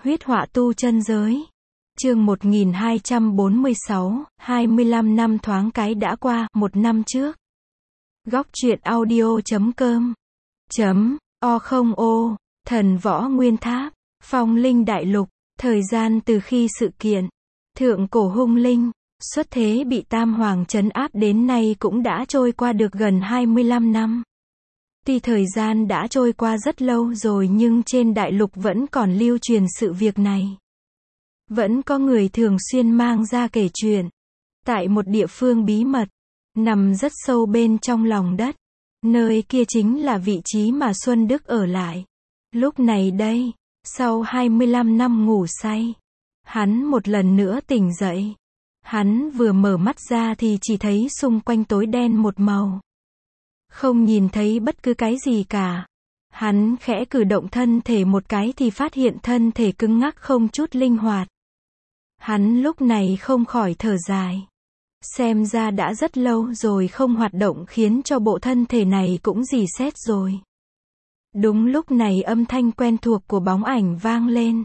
Huyết họa tu chân giới. Chương 1246, 25 năm thoáng cái đã qua, 1 năm trước. Góc truyện audio.com O0O, Thần Võ Nguyên Tháp, Phong Linh Đại Lục, thời gian từ khi sự kiện Thượng Cổ Hung Linh xuất thế bị Tam Hoàng trấn áp đến nay cũng đã trôi qua được gần 25 năm. Tuy thời gian đã trôi qua rất lâu rồi nhưng trên đại lục vẫn còn lưu truyền sự việc này. Vẫn có người thường xuyên mang ra kể chuyện. Tại một địa phương bí mật, nằm rất sâu bên trong lòng đất. Nơi kia chính là vị trí mà Xuân Đức ở lại. Lúc này đây, sau 25 năm ngủ say, hắn một lần nữa tỉnh dậy. Hắn vừa mở mắt ra thì chỉ thấy xung quanh tối đen một màu. Không nhìn thấy bất cứ cái gì cả. Hắn khẽ cử động thân thể một cái thì phát hiện thân thể cứng ngắc không chút linh hoạt. Hắn lúc này không khỏi thở dài. Xem ra đã rất lâu rồi không hoạt động khiến cho bộ thân thể này cũng rỉ sét rồi. Đúng lúc này âm thanh quen thuộc của bóng ảnh vang lên.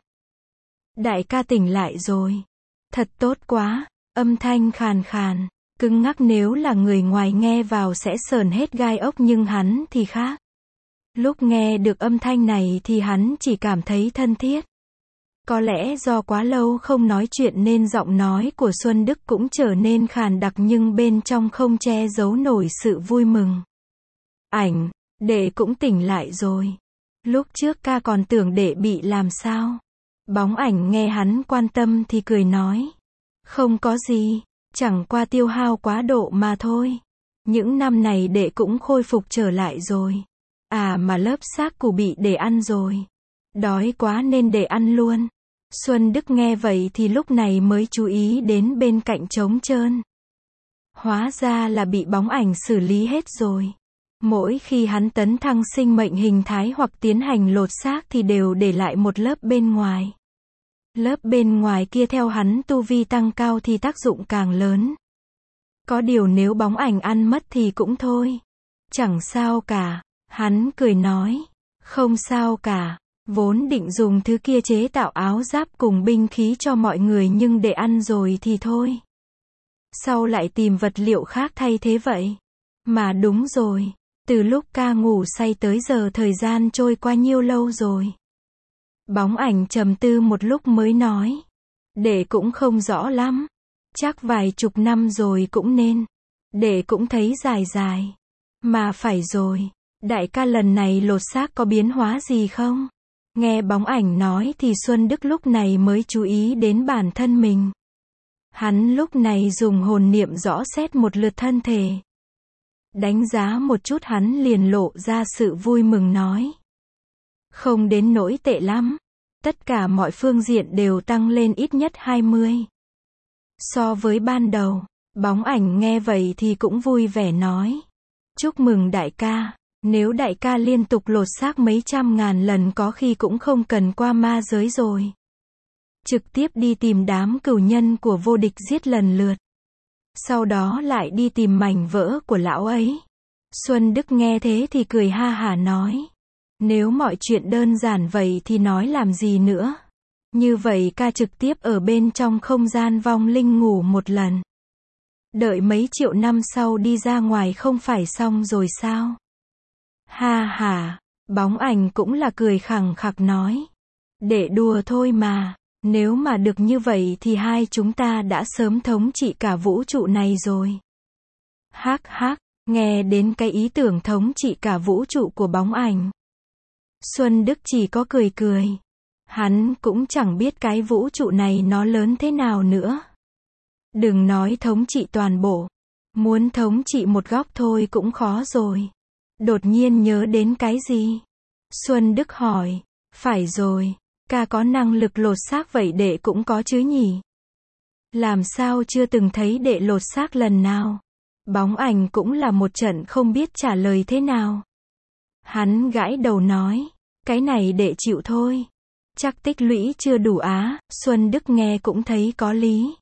Đại ca tỉnh lại rồi. Thật tốt quá. Âm thanh khàn khàn, cứng ngắc nếu là người ngoài nghe vào sẽ sởn hết gai ốc nhưng hắn thì khác. Lúc nghe được âm thanh này thì hắn chỉ cảm thấy thân thiết. Có lẽ do quá lâu không nói chuyện nên giọng nói của Xuân Đức cũng trở nên khàn đặc nhưng bên trong không che giấu nổi sự vui mừng. Ảnh, đệ cũng tỉnh lại rồi. Lúc trước ca còn tưởng đệ bị làm sao. Bóng ảnh nghe hắn quan tâm thì cười nói. Không có gì, chẳng qua tiêu hao quá độ mà thôi. Những năm này đệ cũng khôi phục trở lại rồi. À mà lớp xác củ bị đệ ăn rồi. Đói quá nên đệ ăn luôn. Xuân Đức nghe vậy thì lúc này mới chú ý đến bên cạnh trống trơn. Hóa ra là bị bóng ảnh xử lý hết rồi. Mỗi khi hắn tấn thăng sinh mệnh hình thái hoặc tiến hành lột xác thì đều để lại một lớp bên ngoài. Lớp bên ngoài kia theo hắn tu vi tăng cao thì tác dụng càng lớn. Có điều nếu bóng ảnh ăn mất thì cũng thôi. Chẳng sao cả. Hắn cười nói. Không sao cả. Vốn định dùng thứ kia chế tạo áo giáp cùng binh khí cho mọi người nhưng để ăn rồi thì thôi. Sau lại tìm vật liệu khác thay thế vậy. Mà đúng rồi. Từ lúc ca ngủ say tới giờ thời gian trôi qua nhiêu lâu rồi. Bóng ảnh trầm tư một lúc mới nói. Đệ cũng không rõ lắm. Chắc vài chục năm rồi cũng nên. Đệ cũng thấy dài dài. Mà phải rồi. Đại ca lần này lột xác có biến hóa gì không? Nghe bóng ảnh nói thì Xuân Đức lúc này mới chú ý đến bản thân mình. Hắn lúc này dùng hồn niệm rõ xét một lượt thân thể. Đánh giá một chút hắn liền lộ ra sự vui mừng nói. Không đến nỗi tệ lắm. Tất cả mọi phương diện đều tăng lên ít nhất 20. So với ban đầu, bóng ảnh nghe vậy thì cũng vui vẻ nói. Chúc mừng đại ca. Nếu đại ca liên tục lột xác mấy trăm ngàn lần có khi cũng không cần qua ma giới rồi. Trực tiếp đi tìm đám cửu nhân của vô địch giết lần lượt. Sau đó lại đi tìm mảnh vỡ của lão ấy. Xuân Đức nghe thế thì cười ha hả nói. Nếu mọi chuyện đơn giản vậy thì nói làm gì nữa. Như vậy ca trực tiếp ở bên trong không gian vong linh ngủ một lần. Đợi mấy triệu năm sau đi ra ngoài không phải xong rồi sao? Ha ha, bóng ảnh cũng là cười khẳng khặc nói. Để đùa thôi mà, nếu mà được như vậy thì hai chúng ta đã sớm thống trị cả vũ trụ này rồi. Hắc hắc, nghe đến cái ý tưởng thống trị cả vũ trụ của bóng ảnh. Xuân Đức chỉ có cười cười. Hắn cũng chẳng biết cái vũ trụ này nó lớn thế nào nữa. Đừng nói thống trị toàn bộ. Muốn thống trị một góc thôi cũng khó rồi. Đột nhiên nhớ đến cái gì? Xuân Đức hỏi. Phải rồi, ca có năng lực lột xác vậy đệ cũng có chứ nhỉ? Làm sao chưa từng thấy đệ lột xác lần nào? Bóng ảnh cũng là một trận không biết trả lời thế nào. Hắn gãi đầu nói. Cái này đệ chịu thôi. Chắc tích lũy chưa đủ á. Xuân Đức nghe cũng thấy có lý.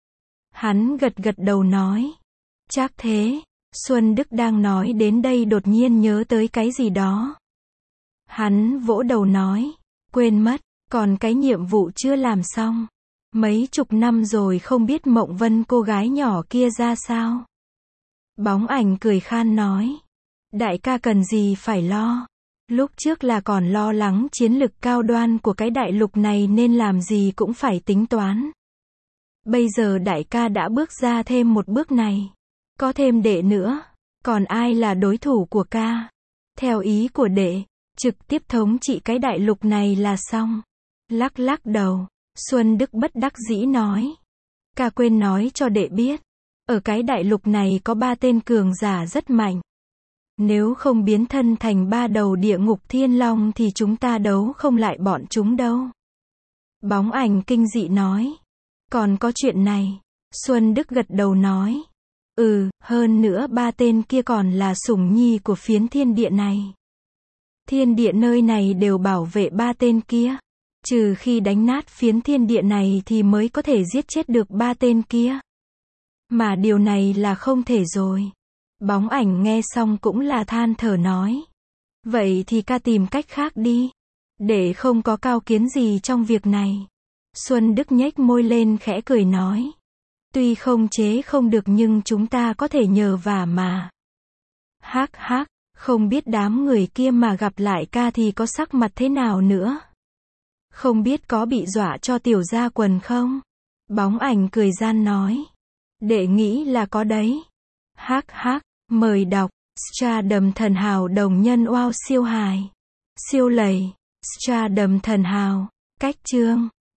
Hắn gật gật đầu nói. Chắc thế. Xuân Đức đang nói đến đây đột nhiên nhớ tới cái gì đó. Hắn vỗ đầu nói. Quên mất. Còn cái nhiệm vụ chưa làm xong. Mấy chục năm rồi không biết Mộng Vân cô gái nhỏ kia ra sao. Bóng ảnh cười khan nói. Đại ca cần gì phải lo. Lúc trước là còn lo lắng chiến lực cao đoan của cái đại lục này nên làm gì cũng phải tính toán. Bây giờ đại ca đã bước ra thêm một bước này. Có thêm đệ nữa. Còn ai là đối thủ của ca? Theo ý của đệ, trực tiếp thống trị cái đại lục này là xong. Lắc lắc đầu, Xuân Đức bất đắc dĩ nói. Ca quên nói cho đệ biết. Ở cái đại lục này có 3 tên cường giả rất mạnh. Nếu không biến thân thành 3 đầu địa ngục thiên long thì chúng ta đấu không lại bọn chúng đâu. Bóng ảnh kinh dị nói. Còn có chuyện này. Xuân Đức gật đầu nói. Hơn nữa 3 tên kia còn là sủng nhi của phiến thiên địa này. Thiên địa nơi này đều bảo vệ 3 tên kia. Trừ khi đánh nát phiến thiên địa này thì mới có thể giết chết được 3 tên kia. Mà điều này là không thể rồi. Bóng ảnh nghe xong cũng là than thở nói. Vậy thì ca tìm cách khác đi. Để không có cao kiến gì trong việc này. Xuân Đức nhếch môi lên khẽ cười nói. Tuy không chế không được nhưng chúng ta có thể nhờ vả mà. Hắc hắc, không biết đám người kia mà gặp lại ca thì có sắc mặt thế nào nữa. Không biết có bị dọa cho tiểu gia quần không? Bóng ảnh cười gian nói. Đệ nghĩ là có đấy. Hắc hắc, mời đọc. Stardom thần hào đồng nhân wow siêu hài. Siêu lầy. Stardom thần hào. Cách chương.